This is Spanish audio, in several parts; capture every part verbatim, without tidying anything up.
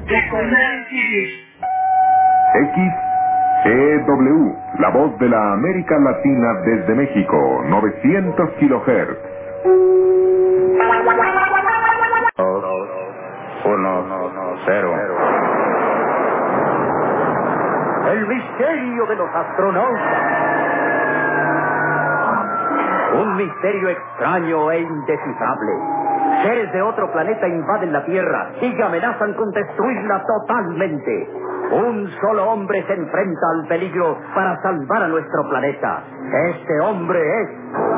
X E W, la voz de la América Latina desde México, novecientos kilohertz. Dos, uno, cero. El misterio de los astronautas. Un misterio extraño e indescifrable. Seres de otro planeta invaden la Tierra y amenazan con destruirla totalmente. Un solo hombre se enfrenta al peligro para salvar a nuestro planeta. Este hombre es...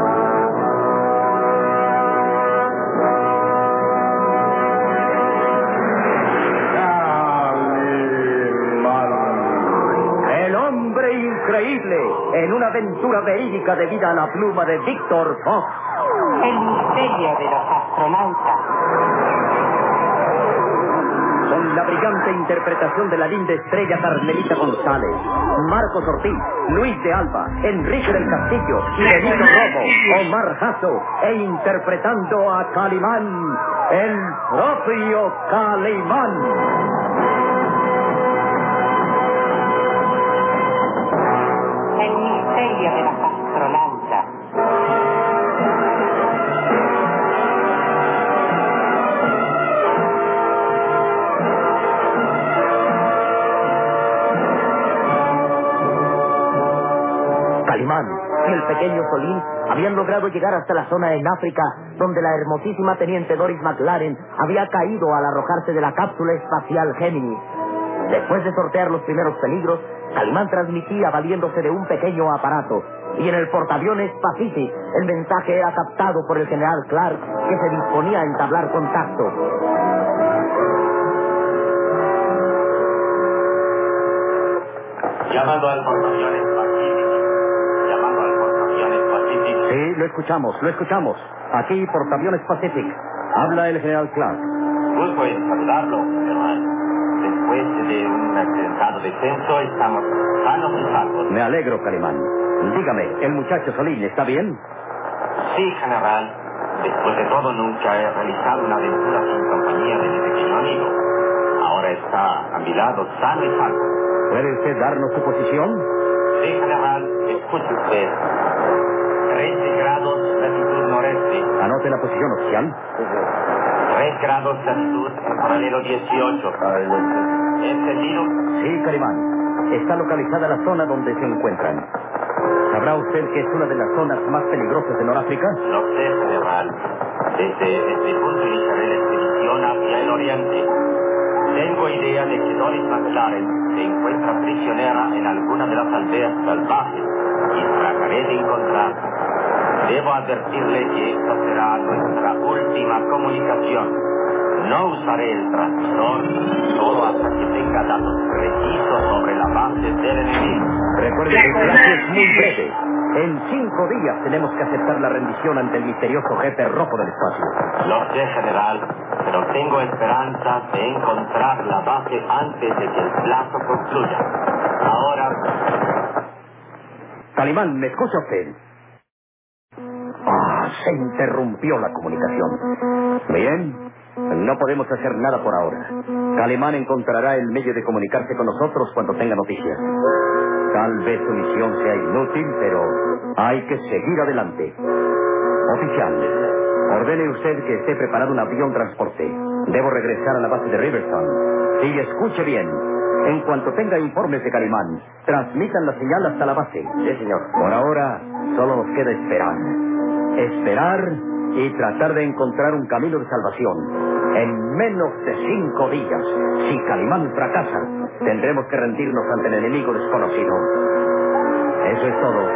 el hombre increíble, en una aventura verídica debida a la pluma de Víctor Fox. El misterio de los astronautas. Con la brillante interpretación de la linda estrella Carmelita González, Marcos Ortiz, Luis de Alba, Enrique del Castillo, Benito Romo, Omar Jasso, e interpretando a Calimán, el propio Calimán. El misterio de los astronautas. Calimán y el pequeño Solín habían logrado llegar hasta la zona en África, donde la hermosísima teniente Doris McLaren había caído al arrojarse de la cápsula espacial Géminis. Después de sortear los primeros peligros, Calimán transmitía valiéndose de un pequeño aparato, y en el portaaviones Pacific el mensaje era captado por el general Clark, que se disponía a entablar contacto. Llamando al portaaviones Pacific. Llamando al portaaviones Pacific. Sí, lo escuchamos, lo escuchamos. Aquí, portaaviones Pacific. Habla el general Clark. Gusto en saludarlo, general. Después de un accidentado descenso, estamos sanos y salvos. Me alegro, Calimán. Dígame, ¿el muchacho Solín está bien? Sí, general. Después de todo, nunca he realizado una aventura sin compañía de mi pequeño amigo. Ahora está a mi lado, sano y salvo. ¿Puede usted darnos su posición? Sí, general. Escuche usted. trece grados latitud noreste. Anote la posición oficial. tres grados latitud en paralelo dieciocho. ¿Entendido? Sí, Calimán. Está localizada la zona donde se encuentran. ¿Sabrá usted que es una de las zonas más peligrosas de Noráfrica? Lo sé, general. Desde este punto iniciaré la expedición hacia el oriente. Tengo idea de que Doris McLaren se encuentra prisionera en alguna de las aldeas salvajes y trataré de encontrarla. Debo advertirle que esta será nuestra última comunicación. No usaré el transmisor solo hasta que tenga datos precisos sobre la base del enemigo. Recuerde que el plazo es muy breve. En cinco días tenemos que aceptar la rendición ante el misterioso jefe rojo del espacio. Lo sé, general, pero tengo esperanza de encontrar la base antes de que el plazo concluya. Ahora... Calimán, ¿me escucha usted? Ah, se interrumpió la comunicación. Bien, no podemos hacer nada por ahora. Calimán encontrará el medio de comunicarse con nosotros cuando tenga noticias. Tal vez su misión sea inútil, pero hay que seguir adelante. Oficial, ordene usted que esté preparado un avión transporte. Debo regresar a la base de Riverstone. Y escuche bien. En cuanto tenga informes de Calimán, transmitan la señal hasta la base. Sí, señor. Por ahora, solo nos queda esperar. Esperar y tratar de encontrar un camino de salvación. En menos de cinco días, si Calimán fracasa, tendremos que rendirnos ante el enemigo desconocido. Eso es todo.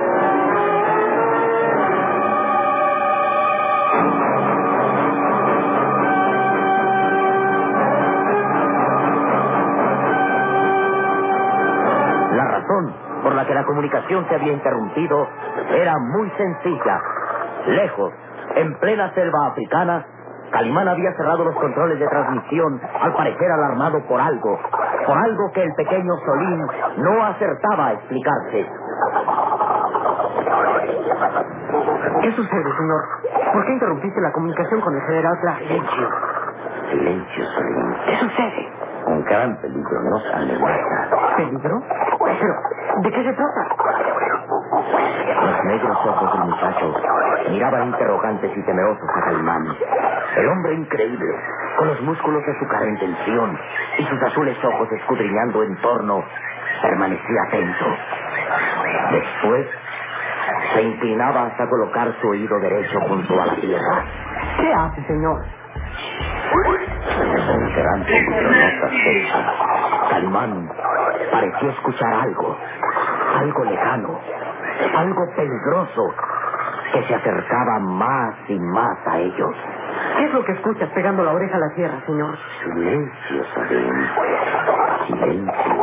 La razón por la que la comunicación se había interrumpido era muy sencilla. Lejos, en plena selva africana, Calimán había cerrado los controles de transmisión, al parecer alarmado por algo, por algo que el pequeño Solín no acertaba a explicarse. ¿Qué sucede, señor? ¿Por qué interrumpiste la comunicación con el general Clark? Silencio. Silencio, Solín. ¿Qué sucede? Un gran peligro nos amenaza. ¿Peligro? Pero, ¿de qué se trata? Los negros ojos del muchacho miraban interrogantes y temerosos a Calimán. El hombre increíble, con los músculos de su cara en tensión y sus azules ojos escudriñando en torno, permanecía atento. Después, se inclinaba hasta colocar su oído derecho junto a la tierra. ¿Qué hace, señor? Un gran peligro nos acecha. Calimán pareció escuchar algo, algo lejano, algo peligroso, que se acercaba más y más a ellos. ¿Qué es lo que escuchas pegando la oreja a la tierra, señor? Silencio, Salim. Silencio.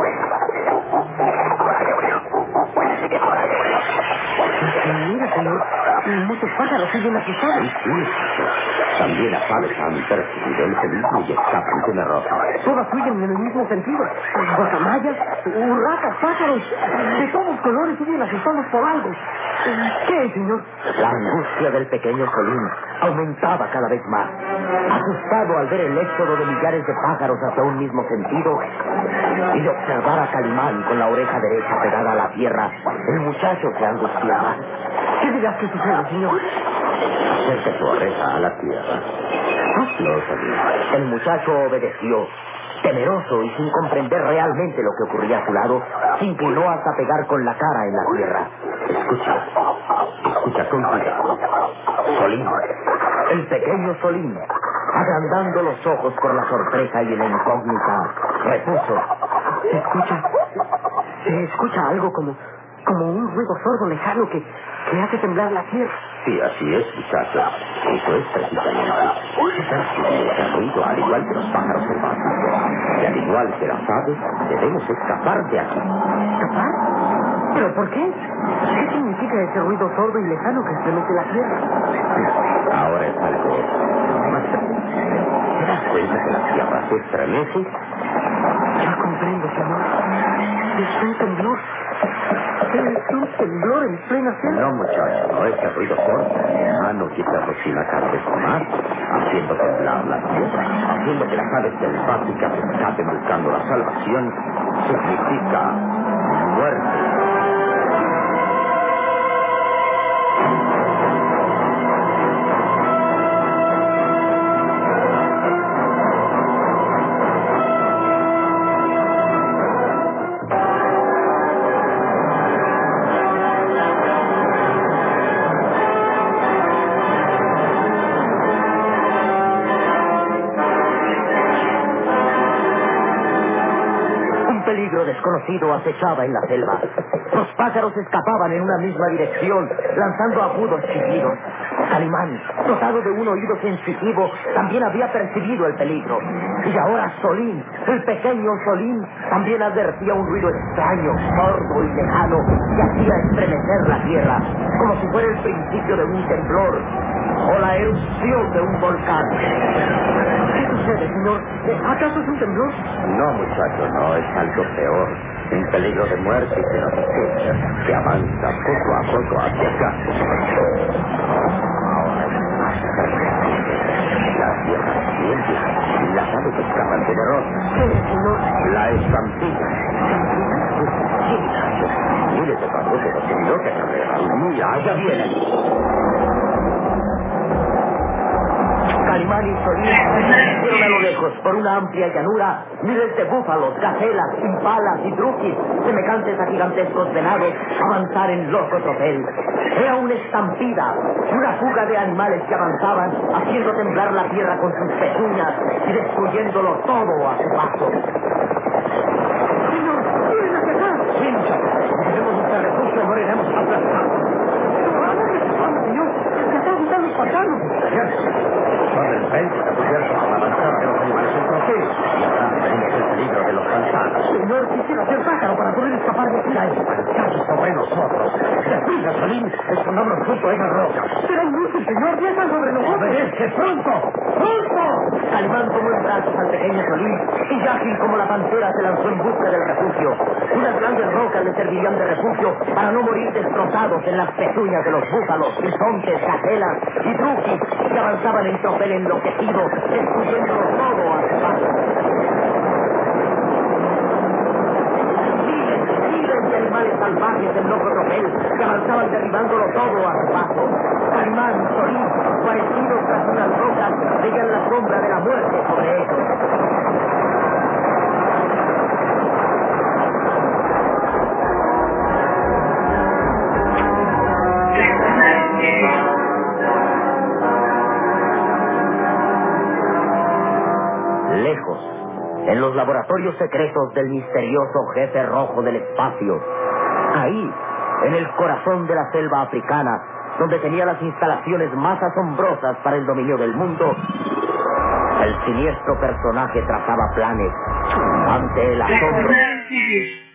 Mira, señor, muchos pájaros siguen asustados. Sí, sí. También las aves han percibido el peligro y escapan temerosas. Todas huyen en el mismo sentido. Guacamayas, urracas, pájaros, de todos colores siguen asustados por algo. ¿Qué es, señor? La angustia del pequeño Solín aumentaba cada vez más. Asustado al ver el éxodo de millares de pájaros hacia un mismo sentido y de observar a Calimán con la oreja derecha pegada a la tierra, el muchacho se angustiaba. ¿Qué dirás que sucede, señor? Acerca su oreja a la tierra. No sabía. El muchacho obedeció. Temeroso y sin comprender realmente lo que ocurría a su lado, se inclinó hasta pegar con la cara en la tierra. Escucha, escucha con cuidado. Solín, el pequeño Solín, agrandando los ojos por la sorpresa y la incógnita, repuso. Se escucha, se escucha algo como, como un ruido sordo lejano que, que hace temblar la tierra. Sí, así es, muchacho. Eso es precisamente. Percibir ese ruido al igual que los pájaros selváticos. Y al igual que las aves, debemos escapar de aquí. ¿Escapar? ¿Pero por qué? ¿Qué significa ese ruido sordo y lejano que estremece la tierra? Ahora es algo más frecuente. ¿Te das cuenta que la tierra se estremece? Ya comprendo, señor. Es un temblor. Es un temblor en plena selva. No, muchacho, no. Ese ruido sordo, lejano, que se aproxima cada vez más, haciendo temblar la tierra, haciendo que las aves selváticas escapen buscando la salvación, significa muerte. Desconocido acechaba en la selva. Los pájaros escapaban en una misma dirección, lanzando agudos chillidos. Calimán, dotado de un oído sensitivo, también había percibido el peligro. Y ahora Solín, el pequeño Solín, también advertía un ruido extraño, sordo y lejano, que hacía estremecer la tierra, como si fuera el principio de un temblor o la erupción de un volcán. ¿Qué sucede, señor? ¿Acaso es un temblor? No, muchacho, no, es algo peor. Un peligro de muerte que nos acecha, que avanza poco a poco hacia acá. Ahora es más cerca. La tierra tiembla y las aves escapan temerosas. ¿Qué es, señor? La estampida. Sí, muchacho. Mire ese paso que nos envió que carrera. Mira, allá viene. Calimán y Solín vieron a lo lejos, por una amplia llanura, miles de búfalos, gacelas, impalas y druquis, semejantes a gigantescos venados, avanzar en loco tropel. Era una estampida, una fuga de animales que avanzaban, haciendo temblar la tierra con sus pezuñas y destruyéndolo todo a su paso. Señor, miren hacia acá. Sí, muchachos, si tenemos nuestra refugio, moriremos aplastados. ¿Pero a dónde se van, señor? Se están juntando los paisanos. Son el frente que cubierto por la avanzada de los animales en tropel. Y acá tenemos el peligro de los pantanos. Señor, quisiera ser pájaro para poder escapar de aquí. Ya es pantanos sobre nosotros. Deprisa, Solín, escondámonos junto a esas rocas. Será inútil, señor, ya están sobre nosotros. ¡Obedece pronto! ¡Pronto! Calimán tomó en brazos al pequeño Solín y ágil como la pantera se lanzó en busca del refugio. Unas grandes rocas le servirían de refugio para no morir destrozados en las pezuñas de los búfalos, bisontes, gacelas y druquis que avanzaban en tropel enloquecido, destruyéndolo todo a su paso. de animales salvajes del loco tropel que avanzaban derribándolo todo a su paso. Calimán, Solís, parecidos tras unas rocas, veían la sombra de la muerte sobre ellos. Lejos, en los laboratorios secretos del misterioso jefe rojo del espacio, ahí, en el corazón de la selva africana, donde tenía las instalaciones más asombrosas para el dominio del mundo, el siniestro personaje trazaba planes ante el asombro